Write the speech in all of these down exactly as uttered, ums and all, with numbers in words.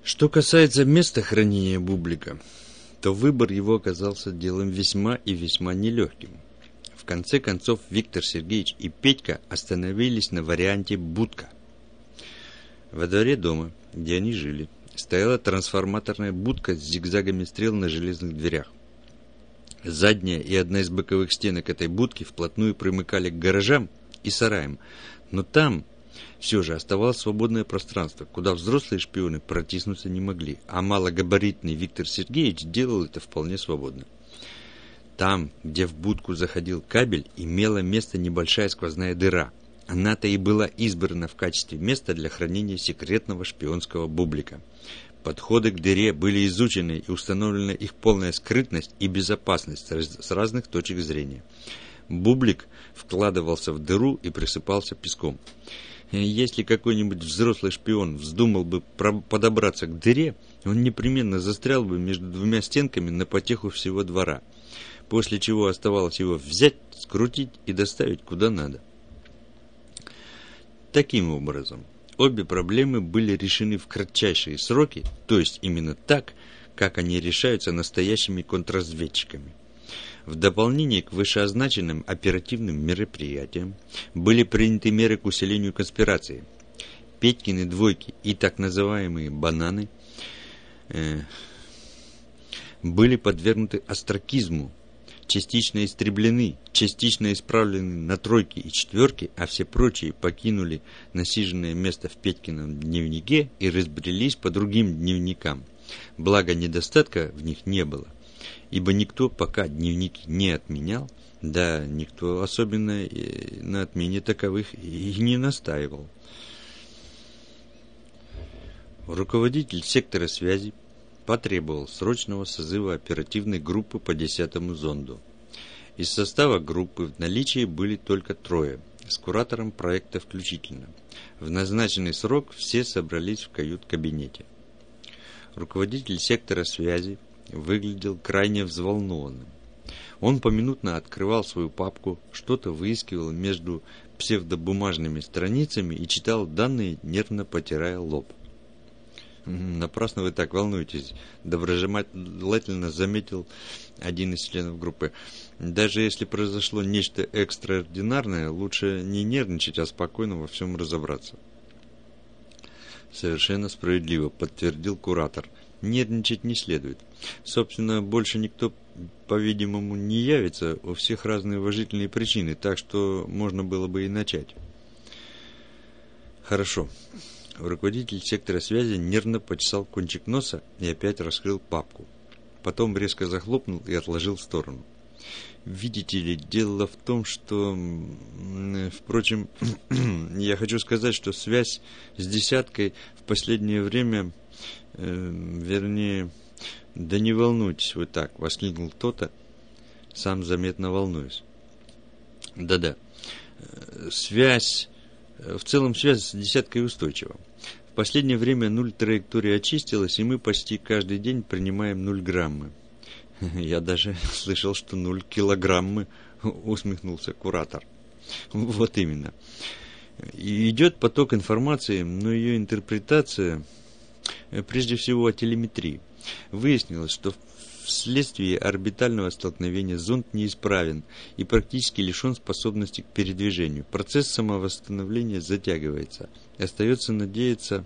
Что касается места хранения бублика, то выбор его оказался делом весьма и весьма нелегким. В конце концов Виктор Сергеевич и Петька остановились на варианте будка. Во дворе дома, где они жили, стояла трансформаторная будка с зигзагами стрел на железных дверях. Задняя и одна из боковых стенок этой будки вплотную примыкали к гаражам и сараям, но там все же оставалось свободное пространство, куда взрослые шпионы протиснуться не могли, а малогабаритный Виктор Сергеевич делал это вполне свободно. Там, где в будку заходил кабель, имела место небольшая сквозная дыра. Она-то и была избрана в качестве места для хранения секретного шпионского бублика. Подходы к дыре были изучены и установлена их полная скрытность и безопасность с разных точек зрения. Бублик вкладывался в дыру и присыпался песком. Если какой-нибудь взрослый шпион вздумал бы подобраться к дыре, он непременно застрял бы между двумя стенками на потеху всего двора, после чего оставалось его взять, скрутить и доставить куда надо. Таким образом, обе проблемы были решены в кратчайшие сроки, то есть именно так, как они решаются настоящими контрразведчиками. В дополнение к вышеозначенным оперативным мероприятиям были приняты меры к усилению конспирации. Петькины двойки и так называемые бананы э, были подвергнуты остракизму, частично истреблены, частично исправлены на тройки и четверки, а все прочие покинули насиженное место в Петькином дневнике и разбрелись по другим дневникам. Благо недостатка в них не было, ибо никто пока дневники не отменял, да никто особенно на отмене таковых и не настаивал. Руководитель сектора связи потребовал срочного созыва оперативной группы по десятому зонду. Из состава группы в наличии были только трое, с куратором проекта включительно. В назначенный срок все собрались в кают-кабинете. Руководитель сектора связи выглядел крайне взволнованным. Он поминутно открывал свою папку, что-то выискивал между псевдобумажными страницами и читал данные, нервно потирая лоб. «Напрасно вы так волнуетесь», — доброжелательно заметил один из членов группы. «Даже если произошло нечто экстраординарное, лучше не нервничать, а спокойно во всем разобраться». «Совершенно справедливо», — подтвердил куратор. «Нервничать не следует. Собственно, больше никто, по-видимому, не явится, у всех разные уважительные причины, так что можно было бы и начать». «Хорошо». Руководитель сектора связи нервно почесал кончик носа и опять раскрыл папку. Потом резко захлопнул и отложил в сторону. «Видите ли, дело в том, что... Впрочем, я хочу сказать, что связь с десяткой в последнее время... Э, вернее... Да не волнуйтесь вы так», — воскликнул кто-то, сам заметно волнуясь. «Да-да, связь... В целом связь с десяткой устойчива. В последнее время нуль траектория очистилась, и мы почти каждый день принимаем нуль граммы». «Я даже слышал, что нуль килограммы», — усмехнулся куратор. «Вот именно. И идет поток информации, но ее интерпретация, прежде всего о телеметрии. Выяснилось, что вследствие орбитального столкновения зонд неисправен и практически лишен способности к передвижению. Процесс самовосстановления затягивается. Остается надеяться...»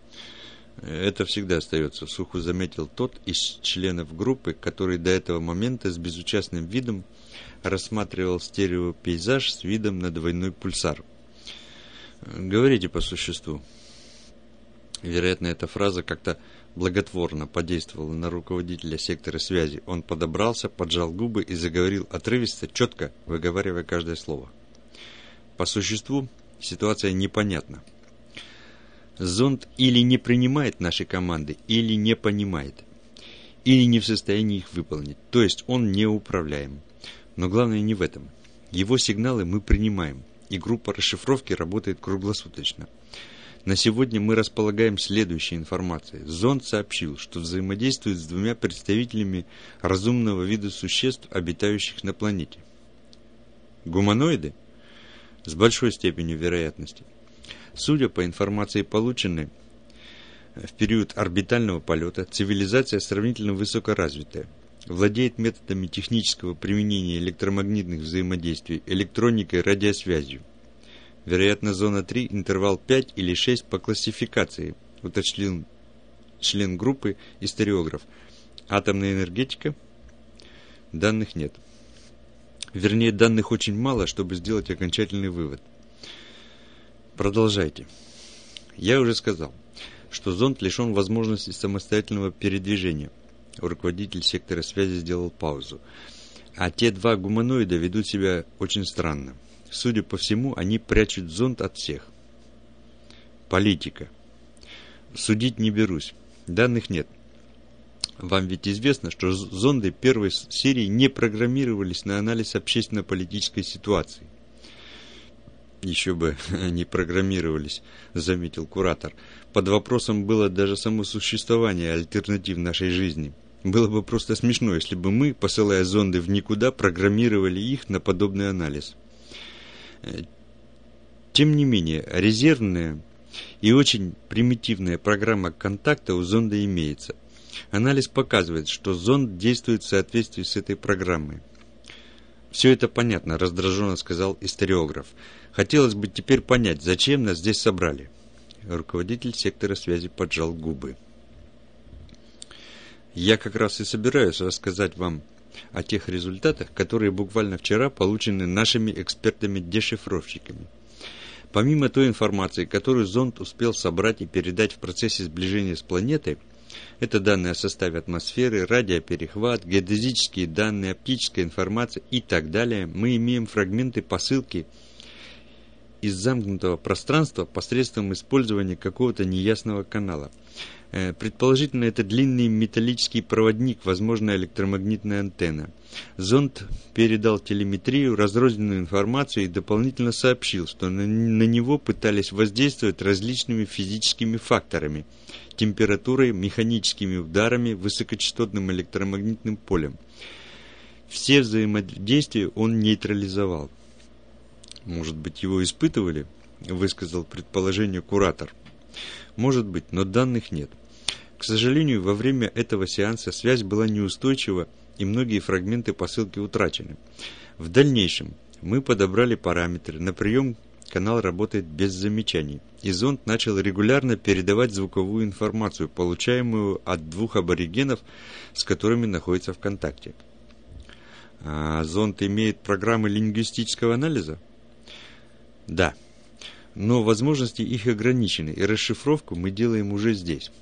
«Это всегда остается», — сухо заметил тот из членов группы, который до этого момента с безучастным видом рассматривал стереопейзаж с видом на двойной пульсар. «Говорите по существу». Вероятно, эта фраза как-то благотворно подействовала на руководителя сектора связи. Он подобрался, поджал губы и заговорил отрывисто, четко, выговаривая каждое слово. «По существу ситуация непонятна. Зонд или не принимает наши команды, или не понимает, или не в состоянии их выполнить, то есть он неуправляем. Но главное не в этом. Его сигналы мы принимаем, и группа расшифровки работает круглосуточно. На сегодня мы располагаем следующей информацией. Зонд сообщил, что взаимодействует с двумя представителями разумного вида существ, обитающих на планете. Гуманоиды? С большой степенью вероятности. Судя по информации полученной, В период орбитального полета цивилизация сравнительно высокоразвитая, владеет методами технического применения электромагнитных взаимодействий, электроникой, радиосвязью. Вероятно, зона три, интервал пять или шесть по классификации, уточнил член группы историограф. Атомная энергетика? Данных нет. Вернее, данных очень мало, чтобы сделать окончательный вывод. Продолжайте. Я уже сказал, что зонд лишен возможности самостоятельного передвижения. Руководитель сектора связи сделал паузу. А те два гуманоида ведут себя очень странно. Судя по всему, они прячут зонд от всех. Политика. Судить не берусь. Данных нет. Вам ведь известно, что зонды первой серии не программировались на анализ общественно-политической ситуации. Еще бы не программировались, заметил куратор. Под вопросом было даже само существование альтернатив нашей жизни. Было бы просто смешно, если бы мы, посылая зонды в никуда, программировали их на подобный анализ. Тем не менее, резервная и очень примитивная программа контакта у зонда имеется. Анализ показывает, что зонд действует в соответствии с этой программой. «Все это понятно», – раздраженно сказал историограф. «Хотелось бы теперь понять, зачем нас здесь собрали?» Руководитель сектора связи поджал губы. «Я как раз и собираюсь рассказать вам о тех результатах, которые буквально вчера получены нашими экспертами-дешифровщиками. Помимо той информации, которую зонд успел собрать и передать в процессе сближения с планетой, это данные о составе атмосферы, радиоперехват, геодезические данные, оптическая информация и так далее, мы имеем фрагменты посылки из замкнутого пространства посредством использования какого-то неясного канала. Предположительно, это длинный металлический проводник, возможно, электромагнитная антенна. Зонд передал телеметрию, разрозненную информацию и дополнительно сообщил, что на, на него пытались воздействовать различными физическими факторами, температурой, механическими ударами, высокочастотным электромагнитным полем. Все взаимодействия он нейтрализовал. «Может быть, его испытывали?» – высказал предположение куратор. «Может быть, но данных нет. К сожалению, во время этого сеанса связь была неустойчива, и многие фрагменты посылки утрачены. В дальнейшем мы подобрали параметры. На прием канал работает без замечаний, и зонд начал регулярно передавать звуковую информацию, получаемую от двух аборигенов, с которыми находится в контакте». «А зонд имеет программы лингвистического анализа?» «Да. Но возможности их ограничены, и расшифровку мы делаем уже здесь».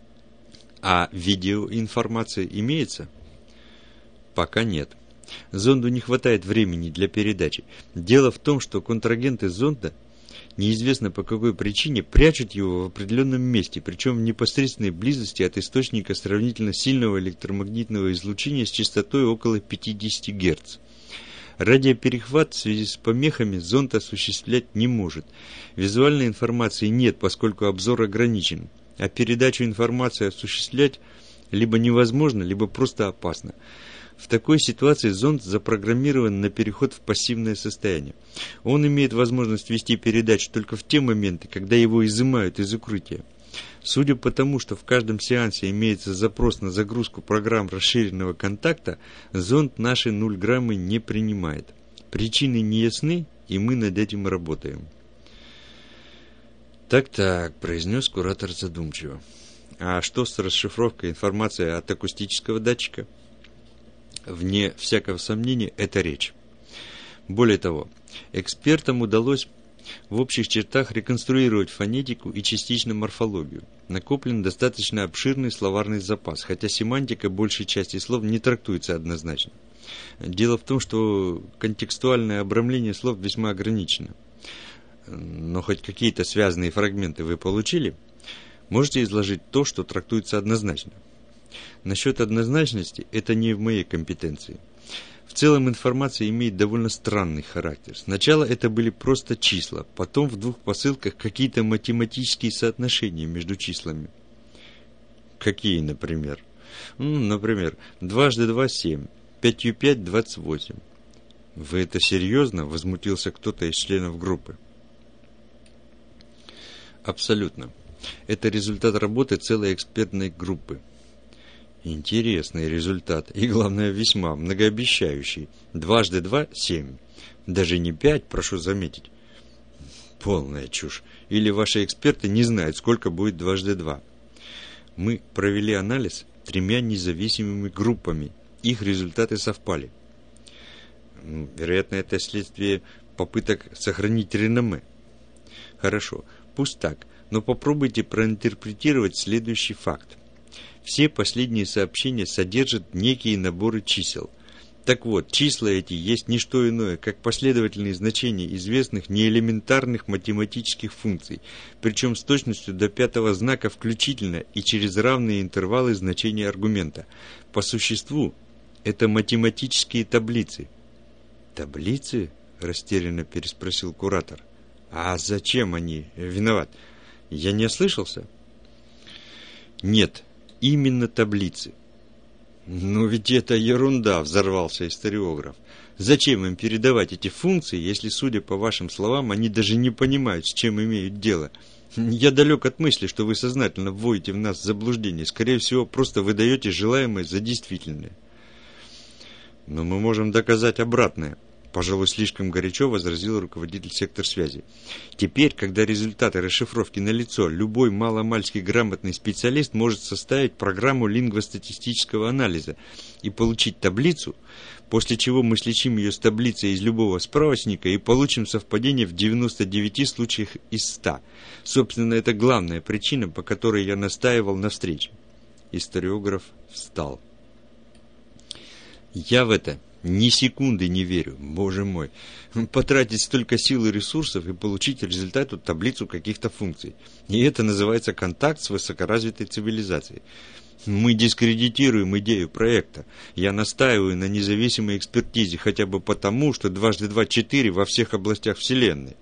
«А видеоинформация имеется?» «Пока нет. Зонду не хватает времени для передачи. Дело в том, что контрагенты зонда, неизвестно по какой причине, прячут его в определенном месте, причем в непосредственной близости от источника сравнительно сильного электромагнитного излучения с частотой около пятьдесят герц. Радиоперехват в связи с помехами зонд осуществлять не может. Визуальной информации нет, поскольку обзор ограничен. А передачу информации осуществлять либо невозможно, либо просто опасно. В такой ситуации зонд запрограммирован на переход в пассивное состояние. Он имеет возможность вести передачу только в те моменты, когда его изымают из укрытия. Судя по тому, что в каждом сеансе имеется запрос на загрузку программ расширенного контакта, зонд наши нульграммы не принимает. Причины не ясны, и мы над этим работаем. «Так-так», – произнес куратор задумчиво. «А что с расшифровкой информации от акустического датчика?» Вне всякого сомнения, это речь. Более того, экспертам удалось в общих чертах реконструировать фонетику и частично морфологию. Накоплен достаточно обширный словарный запас, хотя семантика большей части слов не трактуется однозначно. Дело в том, что контекстуальное обрамление слов весьма ограничено. Но хоть какие-то связанные фрагменты вы получили? Можете изложить то, что трактуется однозначно? Насчет однозначности это не в моей компетенции. В целом информация имеет довольно странный характер. Сначала это были просто числа, потом в двух посылках какие-то математические соотношения между числами. Какие, например? Ну, например, дважды два – семь, пятью пять – двадцать восемь. Вы это серьезно? Возмутился кто-то из членов группы. Абсолютно. Это результат работы целой экспертной группы. Интересный результат и, главное, весьма многообещающий. Дважды два – семь. Даже не пять, прошу заметить. Полная чушь. Или ваши эксперты не знают, сколько будет дважды два. Мы провели анализ тремя независимыми группами. Их результаты совпали. Вероятно, это следствие попыток сохранить реноме. Хорошо, пусть так, но попробуйте проинтерпретировать следующий факт. Все последние сообщения содержат некие наборы чисел. Так вот, числа эти есть не что иное, как последовательные значения известных неэлементарных математических функций, причем с точностью до пятого знака включительно и через равные интервалы значения аргумента. По существу, это математические таблицы. «Таблицы?» – растерянно переспросил куратор. «А зачем они? Виноват. Я не ослышался?» «Нет, именно таблицы». «Ну ведь это ерунда», – взорвался историограф. «Зачем им передавать эти функции, если, судя по вашим словам, они даже не понимают, с чем имеют дело? Я далек от мысли, что вы сознательно вводите в нас в заблуждение. Скорее всего, просто выдаете желаемое за действительное». «Но мы можем доказать обратное», – пожалуй, слишком горячо возразил руководитель сектора связи. «Теперь, когда результаты расшифровки налицо, любой маломальски грамотный специалист может составить программу лингвостатистического анализа и получить таблицу, после чего мы сличим ее с таблицей из любого справочника и получим совпадение в девяноста девяти случаях из ста. Собственно, это главная причина, по которой я настаивал на встрече». Историограф встал. «Я в это ни секунды не верю, боже мой. Потратить столько сил и ресурсов и получить результату таблицу каких-то функций. И это называется контакт с высокоразвитой цивилизацией. Мы дискредитируем идею проекта. Я настаиваю на независимой экспертизе хотя бы потому, что дважды два – четыре во всех областях Вселенной».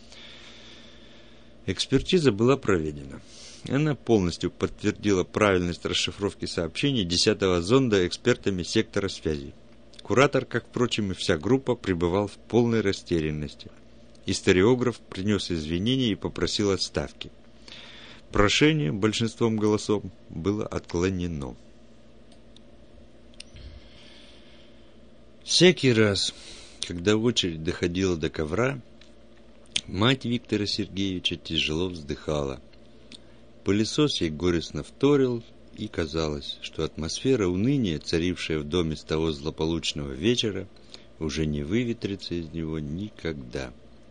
Экспертиза была проведена. Она полностью подтвердила правильность расшифровки сообщений десятого зонда экспертами сектора связи. Куратор, как, впрочем, и вся группа, пребывал в полной растерянности. Историограф принес извинения и попросил отставки. Прошение большинством голосов было отклонено. Всякий раз, когда очередь доходила до ковра, мать Виктора Сергеевича тяжело вздыхала. Пылесос ей горестно вторил, и казалось, что атмосфера уныния, царившая в доме с того злополучного вечера, уже не выветрится из него никогда.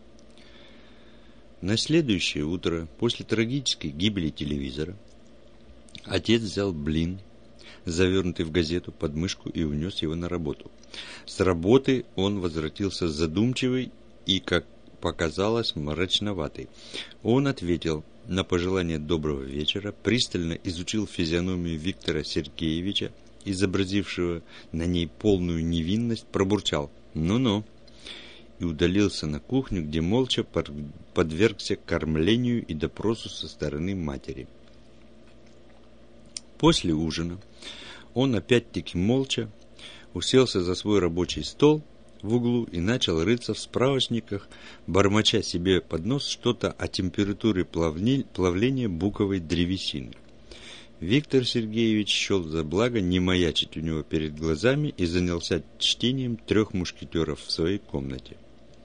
На следующее утро, после трагической гибели телевизора, отец взял блин, завернутый в газету, под мышку и унес его на работу. С работы он возвратился задумчивый и, как показалось, мрачноватый. Он ответил на пожелание доброго вечера, пристально изучил физиономию Виктора Сергеевича, изобразившего на ней полную невинность, пробурчал «ну-ну» и удалился на кухню, где молча подвергся кормлению и допросу со стороны матери. После ужина он опять-таки молча уселся за свой рабочий стол в углу и начал рыться в справочниках, бормоча себе под нос что-то о температуре плавления буковой древесины. Виктор Сергеевич счел за благо не маячить у него перед глазами и занялся чтением «Трех мушкетеров» в своей комнате.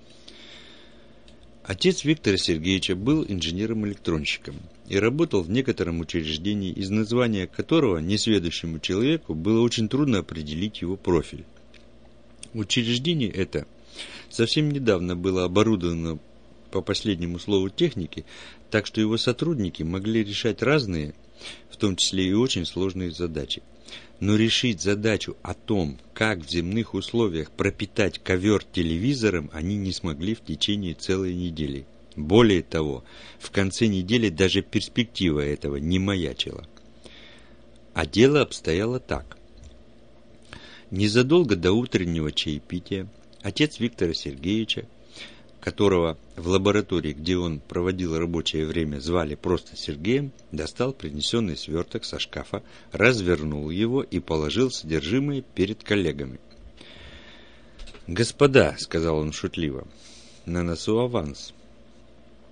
Отец Виктора Сергеевича был инженером-электронщиком и работал в некотором учреждении, из названия которого несведущему человеку было очень трудно определить его профиль. Учреждение это совсем недавно было оборудовано по последнему слову техники, так что его сотрудники могли решать разные, в том числе и очень сложные задачи. Но решить задачу о том, как в земных условиях пропитать ковер телевизором, они не смогли в течение целой недели. Более того, в конце недели даже перспектива этого не маячила. А дело обстояло так. Незадолго до утреннего чаепития отец Виктора Сергеевича, которого в лаборатории, где он проводил рабочее время, звали просто Сергеем, достал принесенный сверток со шкафа, развернул его и положил содержимое перед коллегами. «Господа», — сказал он шутливо, — «на носу аванс.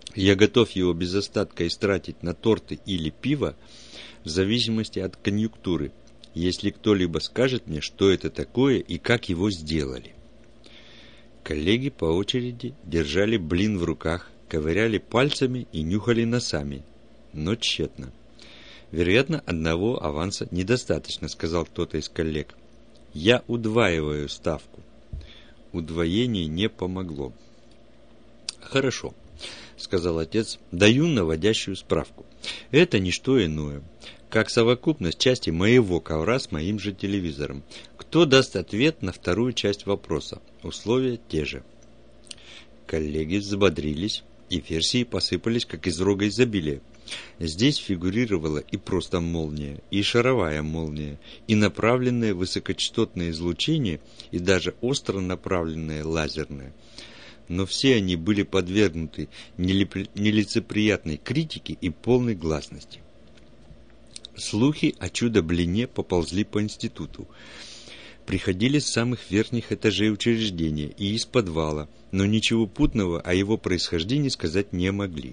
Я готов его без остатка истратить на торты или пиво в зависимости от конъюнктуры, если кто-либо скажет мне, что это такое и как его сделали. Коллеги по очереди держали блин в руках, ковыряли пальцами и нюхали носами, но тщетно. «Вероятно, одного аванса недостаточно», — сказал кто-то из коллег. «Я удваиваю ставку». Удвоение не помогло. «Хорошо», — сказал отец, — «даю наводящую справку. Это не что иное, как совокупность части моего ковра с моим же телевизором. Кто даст ответ на вторую часть вопроса? Условия те же». Коллеги взбодрились, и версии посыпались, как из рога изобилия. Здесь фигурировала и просто молния, и шаровая молния, и направленное высокочастотное излучение, и даже остро направленное лазерное. Но все они были подвергнуты нелицеприятной критике и полной гласности. Слухи о чудо-блине поползли по институту. Приходили с самых верхних этажей учреждения и из подвала, но ничего путного о его происхождении сказать не могли.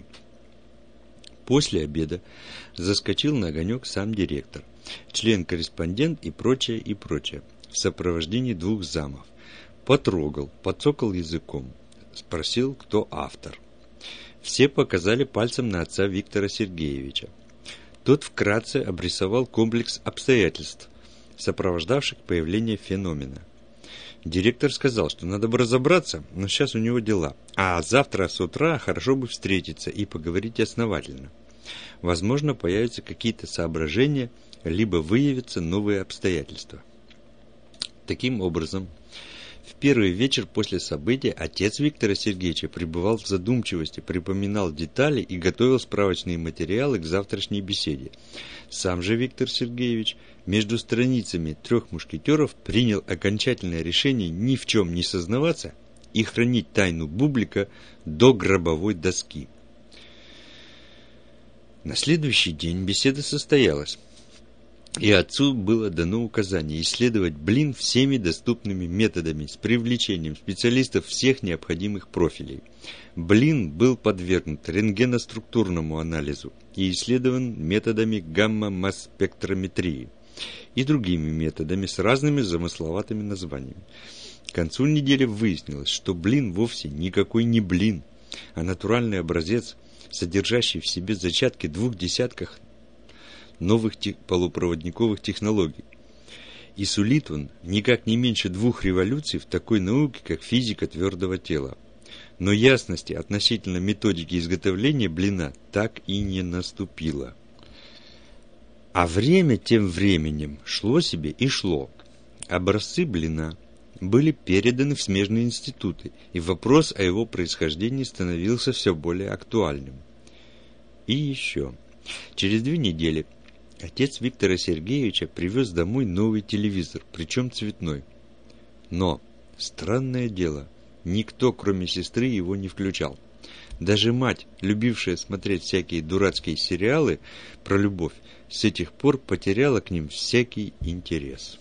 После обеда заскочил на огонек сам директор, член-корреспондент и прочее, и прочее, в сопровождении двух замов. Потрогал, подцокал языком, спросил, кто автор. Все показали пальцем на отца Виктора Сергеевича. Тот вкратце обрисовал комплекс обстоятельств, сопровождавших появление феномена. Директор сказал, что надо бы разобраться, но сейчас у него дела. А завтра с утра хорошо бы встретиться и поговорить основательно. Возможно, появятся какие-то соображения, либо выявятся новые обстоятельства. Таким образом, в первый вечер после события отец Виктора Сергеевича пребывал в задумчивости, припоминал детали и готовил справочные материалы к завтрашней беседе. Сам же Виктор Сергеевич между страницами трех мушкетеров принял окончательное решение ни в чем не сознаваться и хранить тайну бублика до гробовой доски. На следующий день беседа состоялась, и отцу было дано указание исследовать блин всеми доступными методами с привлечением специалистов всех необходимых профилей. Блин был подвергнут рентгеноструктурному анализу и исследован методами гамма-масс-спектрометрии и другими методами с разными замысловатыми названиями. К концу недели выяснилось, что блин вовсе никакой не блин, а натуральный образец, содержащий в себе зачатки двух десятков новых тех, полупроводниковых технологий. И сулит он никак не меньше двух революций в такой науке, как физика твердого тела. Но ясности относительно методики изготовления блина так и не наступило. А время тем временем шло себе и шло. Образцы блина были переданы в смежные институты, и вопрос о его происхождении становился все более актуальным. И еще. Через две недели отец Виктора Сергеевича привез домой новый телевизор, причем цветной. Но, странное дело, никто, кроме сестры, его не включал. Даже мать, любившая смотреть всякие дурацкие сериалы про любовь, с этих пор потеряла к ним всякий интерес.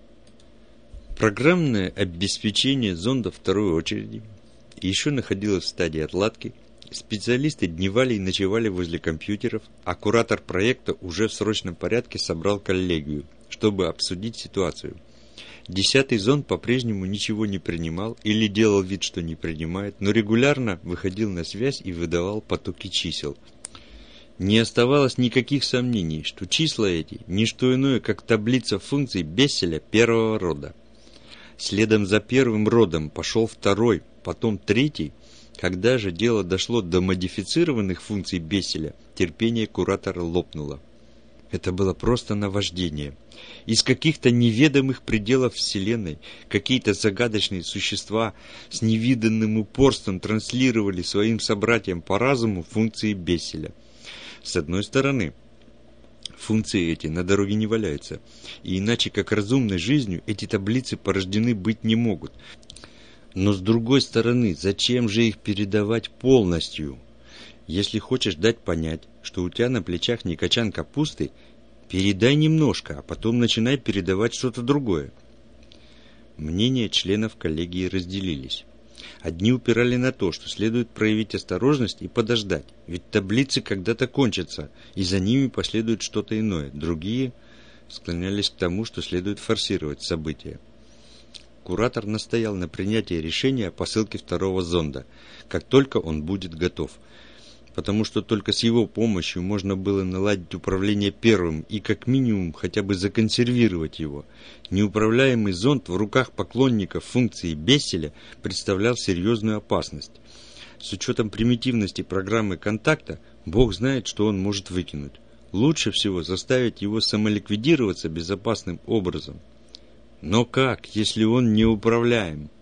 Программное обеспечение зонда второй очереди еще находилось в стадии отладки. Специалисты дневали и ночевали возле компьютеров, а куратор проекта уже в срочном порядке собрал коллегию, чтобы обсудить ситуацию. Десятый зонд по-прежнему ничего не принимал или делал вид, что не принимает, но регулярно выходил на связь и выдавал потоки чисел. Не оставалось никаких сомнений, что числа эти – не что иное, как таблица функций Бесселя первого рода. Следом за первым родом пошел второй, потом третий. Когда же дело дошло до модифицированных функций Бесселя, терпение куратора лопнуло. Это было просто наваждение. Из каких-то неведомых пределов Вселенной какие-то загадочные существа с невиданным упорством транслировали своим собратьям по разуму функции Бесселя. С одной стороны, функции эти на дороге не валяются, и иначе как разумной жизнью эти таблицы порождены быть не могут. Но с другой стороны, зачем же их передавать полностью? Если хочешь дать понять, что у тебя на плечах не качан капусты, передай немножко, а потом начинай передавать что-то другое. Мнения членов коллегии разделились. Одни упирали на то, что следует проявить осторожность и подождать, ведь таблицы когда-то кончатся, и за ними последует что-то иное. Другие склонялись к тому, что следует форсировать события. Куратор настоял на принятии решения о посылке второго зонда, как только он будет готов, потому что только с его помощью можно было наладить управление первым и как минимум хотя бы законсервировать его. Неуправляемый зонд в руках поклонников функции Бесселя представлял серьезную опасность. С учетом примитивности программы контакта, Бог знает, что он может выкинуть. Лучше всего заставить его самоликвидироваться безопасным образом. Но как, если он неуправляем?